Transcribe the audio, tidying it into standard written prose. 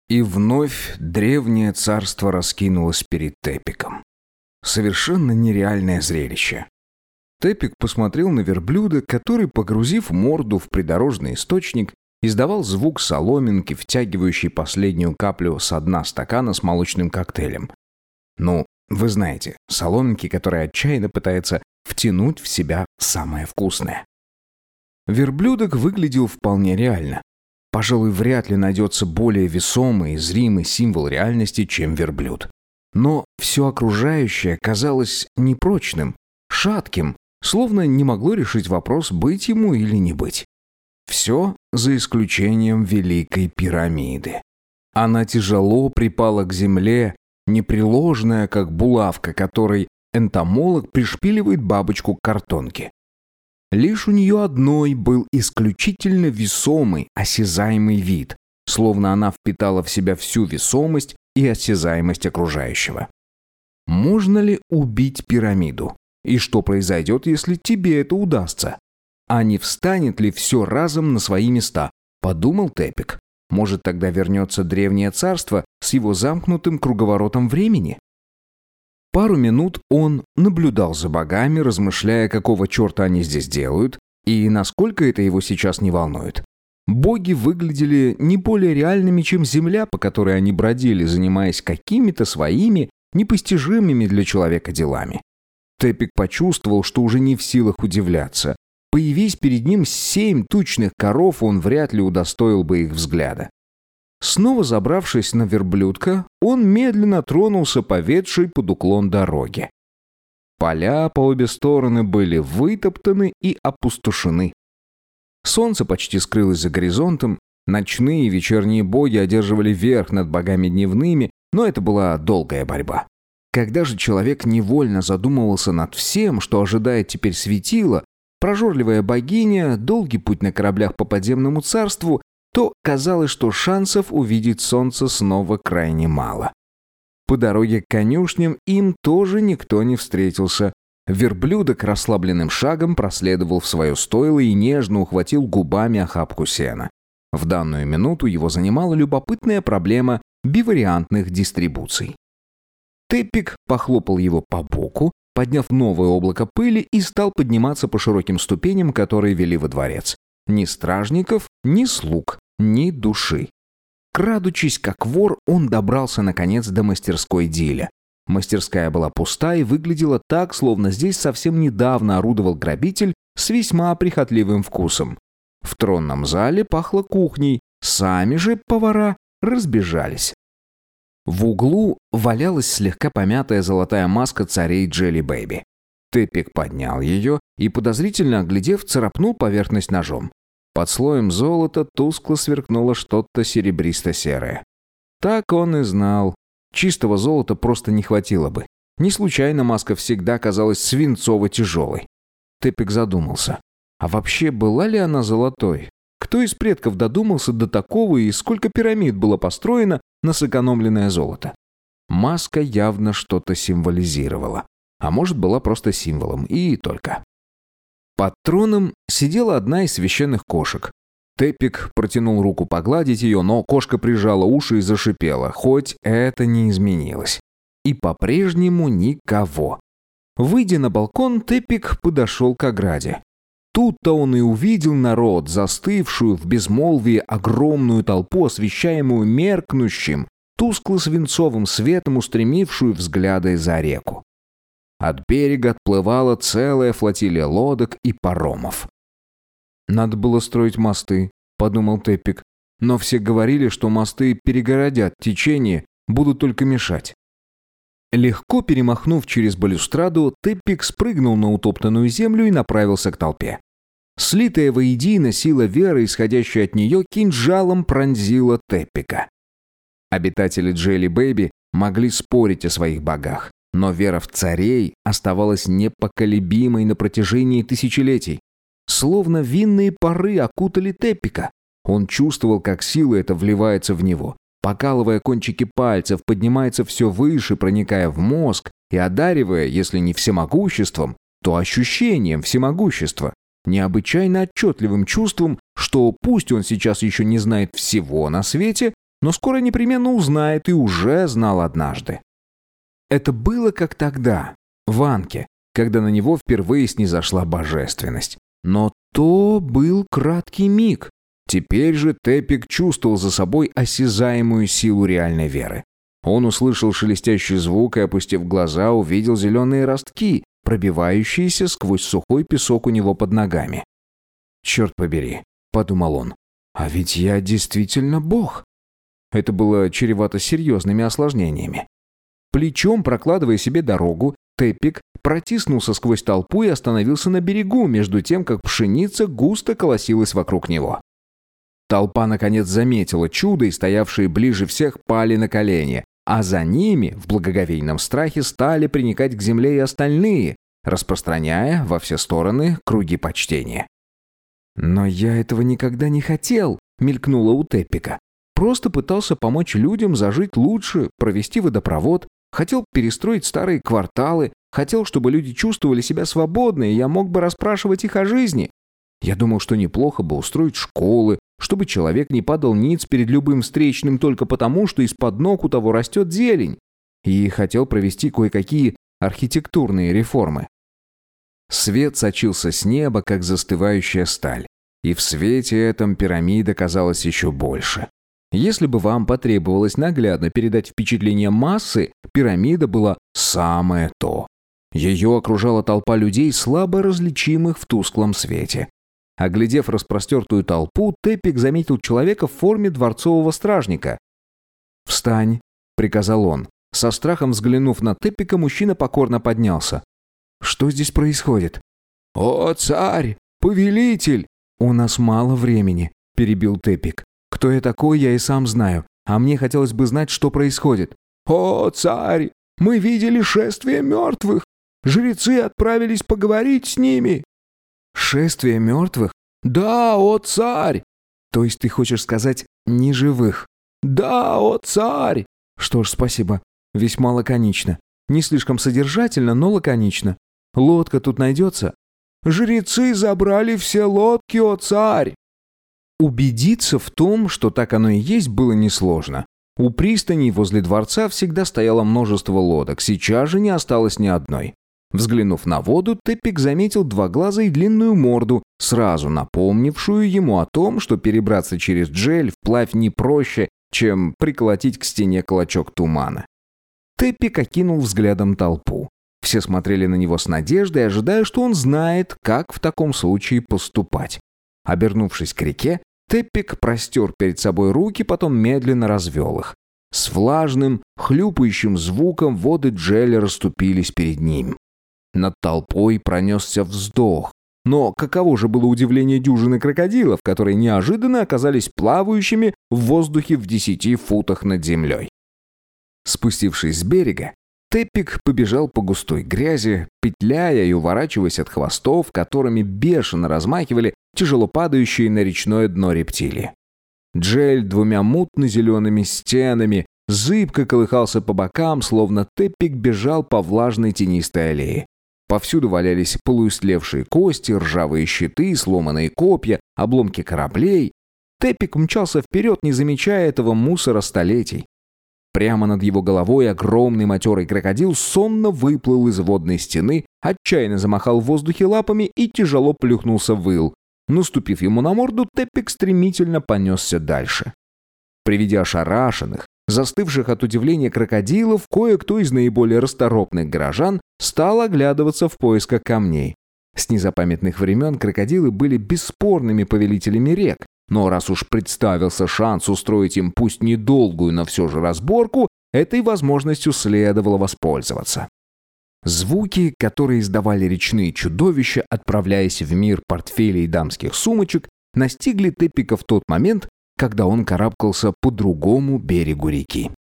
И вновь древнее царство раскинулось перед Тепиком. Совершенно нереальное зрелище. Тепик посмотрел на верблюда, который, погрузив морду в придорожный источник, издавал звук соломинки, втягивающей последнюю каплю со дна стакана с молочным коктейлем. Ну, вы знаете, соломинки, которая отчаянно пытается втянуть в себя самое вкусное. Верблюдок выглядел вполне реально. Пожалуй, вряд ли найдется более весомый и зримый символ реальности, чем верблюд. Но все окружающее казалось непрочным, шатким, словно не могло решить вопрос, быть ему или не быть. Все за исключением Великой пирамиды. Она тяжело припала к земле, непреложная, как булавка, которой энтомолог пришпиливает бабочку к картонке. Лишь у нее одной был исключительно весомый, осязаемый вид, словно она впитала в себя всю весомость и осязаемость окружающего. Можно ли убить пирамиду? И что произойдет, если тебе это удастся? А не встанет ли все разом на свои места? Подумал Тепик. Может, тогда вернется древнее царство с его замкнутым круговоротом времени? Пару минут он наблюдал за богами, размышляя, какого черта они здесь делают, и насколько это его сейчас не волнует. Боги выглядели не более реальными, чем земля, по которой они бродили, занимаясь какими-то своими, непостижимыми для человека делами. Тепик почувствовал, что уже не в силах удивляться. Появись перед ним 7 тучных коров, он вряд ли удостоил бы их взгляда. Снова забравшись на верблюдка, он медленно тронулся по ведшей под уклон дороге. Поля по обе стороны были вытоптаны и опустошены. Солнце почти скрылось за горизонтом, ночные и вечерние боги одерживали верх над богами дневными, но это была долгая борьба. Когда же человек невольно задумывался над всем, что ожидает теперь светила, прожорливая богиня, долгий путь на кораблях по подземному царству, то казалось, что шансов увидеть солнце снова крайне мало. По дороге к конюшням им тоже никто не встретился. Верблюдок расслабленным шагом проследовал в свое стойло и нежно ухватил губами охапку сена. В данную минуту его занимала любопытная проблема бивариантных дистрибуций. Тепик похлопал его по боку, подняв новое облако пыли, и стал подниматься по широким ступеням, которые вели во дворец. Ни стражников, ни слуг, ни души. Крадучись, как вор, он добрался, наконец, до мастерской Диля. Мастерская была пуста и выглядела так, словно здесь совсем недавно орудовал грабитель с весьма прихотливым вкусом. В тронном зале пахло кухней, сами же повара разбежались. В углу валялась слегка помятая золотая маска царей Джелли Бэйби. Тепик поднял ее и, подозрительно оглядев, царапнул поверхность ножом. Под слоем золота тускло сверкнуло что-то серебристо-серое. Так он и знал. Чистого золота просто не хватило бы. Не случайно маска всегда казалась свинцово-тяжелой. Тепик задумался. А вообще была ли она золотой? Кто из предков додумался до такого и сколько пирамид было построено на сэкономленное золото? Маска явно что-то символизировала. А может, была просто символом, и только. Под троном сидела одна из священных кошек. Тепик протянул руку погладить ее, но кошка прижала уши и зашипела, хоть это не изменилось. И по-прежнему никого. Выйдя на балкон, Тепик подошел к ограде. Тут-то он и увидел народ, застывшую в безмолвии огромную толпу, освещаемую меркнущим, тускло-свинцовым светом, устремившую взгляды за реку. От берега отплывала целая флотилия лодок и паромов. «Надо было строить мосты», — подумал Тепик. «Но все говорили, что мосты перегородят течение, будут только мешать». Легко перемахнув через балюстраду, Тепик спрыгнул на утоптанную землю и направился к толпе. Слитая воедино сила веры, исходящая от нее, кинжалом пронзила Тепика. Обитатели Джелли Бэйби могли спорить о своих богах, но вера в царей оставалась непоколебимой на протяжении тысячелетий. Словно винные пары окутали Тепика. Он чувствовал, как сила эта вливается в него, покалывая кончики пальцев, поднимается все выше, проникая в мозг и одаривая, если не всемогуществом, то ощущением всемогущества, необычайно отчетливым чувством, что пусть он сейчас еще не знает всего на свете, но скоро непременно узнает и уже знал однажды. Это было как тогда, в Анке, когда на него впервые снизошла божественность. Но то был краткий миг. Теперь же Тепик чувствовал за собой осязаемую силу реальной веры. Он услышал шелестящий звук и, опустив глаза, увидел зеленые ростки, пробивающиеся сквозь сухой песок у него под ногами. «Черт побери», — подумал он, — «а ведь я действительно Бог». Это было чревато серьезными осложнениями. Плечом прокладывая себе дорогу, Тепик протиснулся сквозь толпу и остановился на берегу, между тем, как пшеница густо колосилась вокруг него. Толпа, наконец, заметила чудо, и стоявшие ближе всех пали на колени, а за ними, в благоговейном страхе, стали приникать к земле и остальные, распространяя во все стороны круги почтения. «Но я этого никогда не хотел», — мелькнуло у Теппика. «Просто пытался помочь людям зажить лучше, провести водопровод, хотел перестроить старые кварталы, хотел, чтобы люди чувствовали себя свободно, и я мог бы расспрашивать их о жизни. Я думал, что неплохо бы устроить школы, чтобы человек не падал ниц перед любым встречным только потому, что из-под ног у того растет зелень. И хотел провести кое-какие архитектурные реформы». Свет сочился с неба, как застывающая сталь. И в свете этом пирамида казалась еще больше. Если бы вам потребовалось наглядно передать впечатление массы, пирамида была самое то. Ее окружала толпа людей, слабо различимых в тусклом свете. Оглядев распростертую толпу, Тепик заметил человека в форме дворцового стражника. «Встань», — приказал он. Со страхом взглянув на Тепика, мужчина покорно поднялся. «Что здесь происходит?» «О, царь! Повелитель!» «У нас мало времени», — перебил Тепик. «Кто я такой, я и сам знаю, а мне хотелось бы знать, что происходит». «О, царь! Мы видели шествие мертвых! Жрецы отправились поговорить с ними!» «Шествие мертвых?» «Да, о, царь!» «То есть ты хочешь сказать неживых?» «Да, о, царь!» «Что ж, спасибо. Весьма лаконично. Не слишком содержательно, но лаконично. Лодка тут найдется?» «Жрецы забрали все лодки, о, царь!» Убедиться в том, что так оно и есть, было несложно. У пристани возле дворца всегда стояло множество лодок, сейчас же не осталось ни одной. Взглянув на воду, Тепик заметил два глаза и длинную морду, сразу напомнившую ему о том, что перебраться через Джель вплавь не проще, чем приколотить к стене клочок тумана. Тепик окинул взглядом толпу. Все смотрели на него с надеждой, ожидая, что он знает, как в таком случае поступать. Обернувшись к реке, Тепик простер перед собой руки, потом медленно развел их. С влажным, хлюпающим звуком воды Джеля расступились перед ним. Над толпой пронесся вздох. Но каково же было удивление дюжины крокодилов, которые неожиданно оказались плавающими в воздухе в 10 футах над землей. Спустившись с берега, Тепик побежал по густой грязи, петляя и уворачиваясь от хвостов, которыми бешено размахивали тяжело падающие на речное дно рептилии. Джель двумя мутно-зелеными стенами зыбко колыхался по бокам, словно Тепик бежал по влажной тенистой аллее. Повсюду валялись полуистлевшие кости, ржавые щиты, сломанные копья, обломки кораблей. Тепик мчался вперед, не замечая этого мусора столетий. Прямо над его головой огромный матерый крокодил сонно выплыл из водной стены, отчаянно замахал в воздухе лапами и тяжело плюхнулся в ил. Наступив ему на морду, Тепик стремительно понесся дальше. При виде ошарашенных, застывших от удивления крокодилов, кое-кто из наиболее расторопных горожан стал оглядываться в поисках камней. С незапамятных времен крокодилы были бесспорными повелителями рек, но раз уж представился шанс устроить им пусть недолгую, но все же разборку, этой возможностью следовало воспользоваться. Звуки, которые издавали речные чудовища, отправляясь в мир портфелей и дамских сумочек, настигли Тепика в тот момент, когда он карабкался по другому берегу реки.